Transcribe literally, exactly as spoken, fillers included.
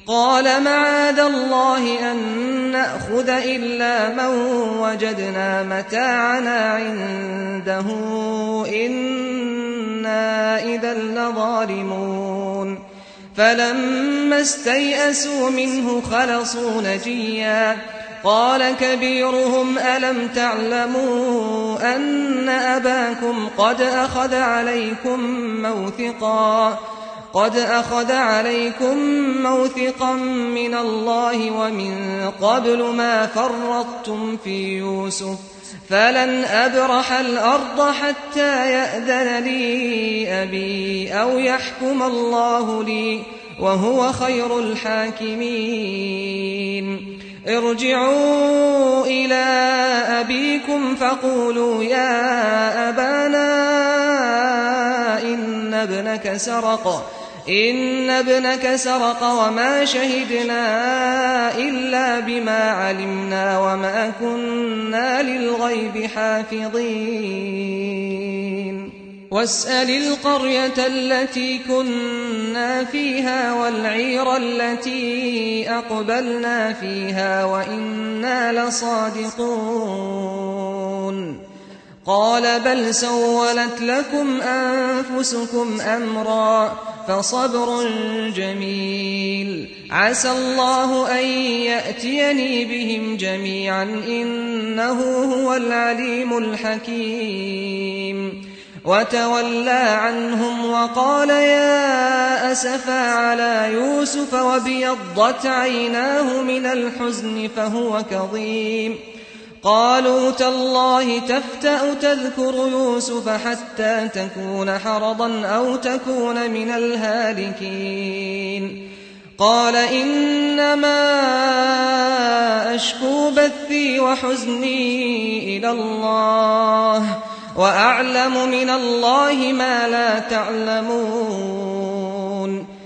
قال معاذ الله أن نأخذ إلا من وجدنا متاعنا عنده إنا إذا لظالمون فلما استيئسوا منه خلصوا نجيا قال كبيرهم ألم تعلموا أن أباكم قد أخذ عليكم موثقا قد أخذ عليكم موثقا من الله ومن قبل ما فرطتم في يوسف فلن أبرح الأرض حتى يأذن لي أبي أو يحكم الله لي وهو خير الحاكمين ارجعوا إلى أبيكم فقولوا يا أبانا إن ابنك سرق إن ابنك سرق وما شهدنا إلا بما علمنا وما كنا للغيب حافظين واسأل القرية التي كنا فيها والعير التي أقبلنا فيها وإنا لصادقون قال بل سولت لكم أنفسكم أمرا فصبر جميل عسى الله أن يأتيني بهم جميعا إنه هو العليم الحكيم وتولى عنهم وقال يا أسفا على يوسف وابيضت عيناه من الحزن فهو كظيم قالوا تالله تفتأ تذكر يوسف حتى تكون حرضا أو تكون من الهالكين قال إنما أشكو بثي وحزني إلى الله وأعلم من الله ما لا تعلمون